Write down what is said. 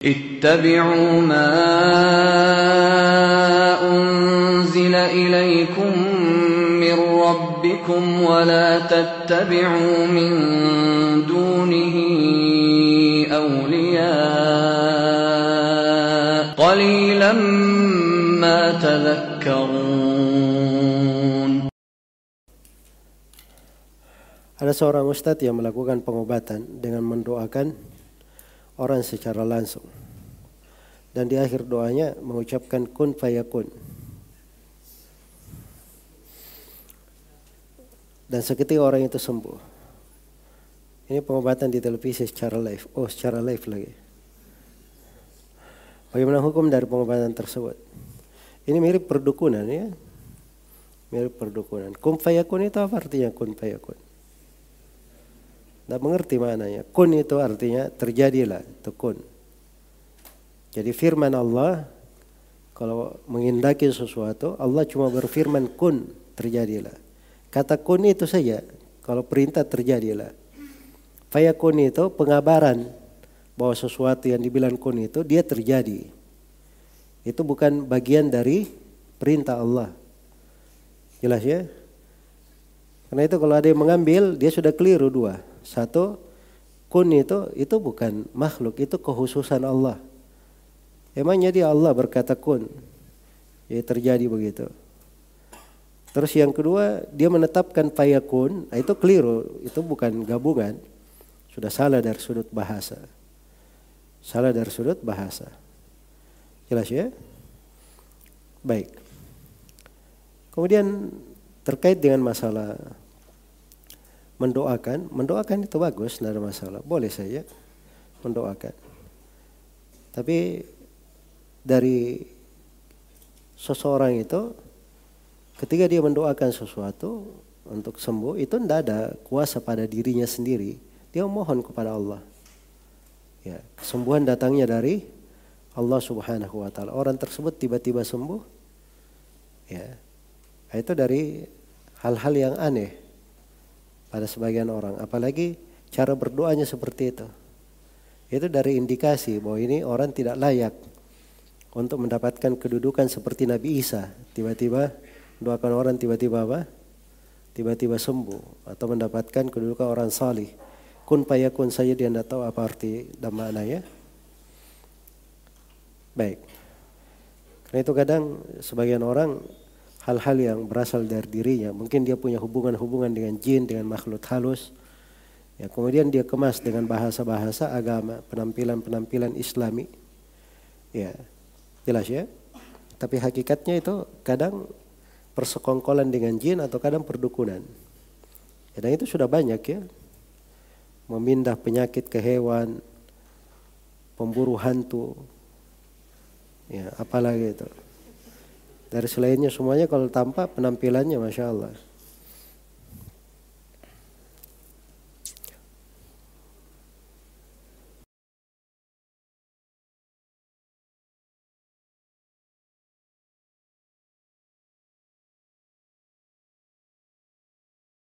اتبعوا ما أنزل إليكم من ربكم ولا تتبعوا من دونه أولياء قليلا ما تذكرون. Ada seorang ustadz yang melakukan pengobatan dengan mendoakan orang secara langsung. Dan di akhir doanya mengucapkan kun fayakun. Dan seketika orang itu sembuh. Ini pengobatan di televisi secara live. Oh, secara live lagi. Bagaimana hukum dari pengobatan tersebut? Ini mirip perdukunan ya. Mirip perdukunan. Kun fayakun itu apa artinya kun fayakun? Tidak mengerti maknanya. Kun itu artinya terjadilah. Itu kun. Jadi firman Allah, kalau menghendaki sesuatu, Allah cuma berfirman kun, terjadilah. Kata kun itu saja, kalau perintah terjadilah. Fayakun itu pengabaran bahwa sesuatu yang dibilang kun itu, dia terjadi. Itu bukan bagian dari perintah Allah. Jelas ya? Karena itu kalau ada yang mengambil, dia sudah keliru dua. Satu, kun itu bukan makhluk, itu kekhususan Allah. Emangnya dia Allah berkata kun, ya terjadi begitu. Terus yang kedua, dia menetapkan fayakun, itu keliru, itu bukan gabungan. Sudah salah dari sudut bahasa. Salah dari sudut bahasa. Jelas ya? Baik. Kemudian terkait dengan masalah mendoakan itu bagus, tidak ada masalah, boleh saja mendoakan. Tapi dari seseorang itu, ketika dia mendoakan sesuatu untuk sembuh, itu tidak ada kuasa pada dirinya sendiri. Dia mohon kepada Allah. Ya, kesembuhan datangnya dari Allah Subhanahu wa taala. Orang tersebut tiba-tiba sembuh. Ya. Itu dari hal-hal yang aneh pada sebagian orang, apalagi cara berdoanya seperti itu. Itu dari indikasi bahwa ini orang tidak layak untuk mendapatkan kedudukan seperti Nabi Isa. Tiba-tiba doakan orang tiba-tiba apa? Tiba-tiba sembuh atau mendapatkan kedudukan orang salih. Kun fayakun saja dia tidak tahu apa arti dan maknanya. Baik. Karena itu kadang sebagian orang hal-hal yang berasal dari dirinya, mungkin dia punya hubungan-hubungan dengan jin, dengan makhluk halus. Ya, kemudian dia kemas dengan bahasa-bahasa agama, penampilan-penampilan Islami. Ya, jelas ya. Tapi hakikatnya itu kadang persekongkolan dengan jin atau kadang perdukunan. Ya, dan itu sudah banyak ya. Memindah penyakit ke hewan, pemburu hantu. Ya, apalagi itu. Dari selainnya semuanya kalau tampak penampilannya Masya Allah.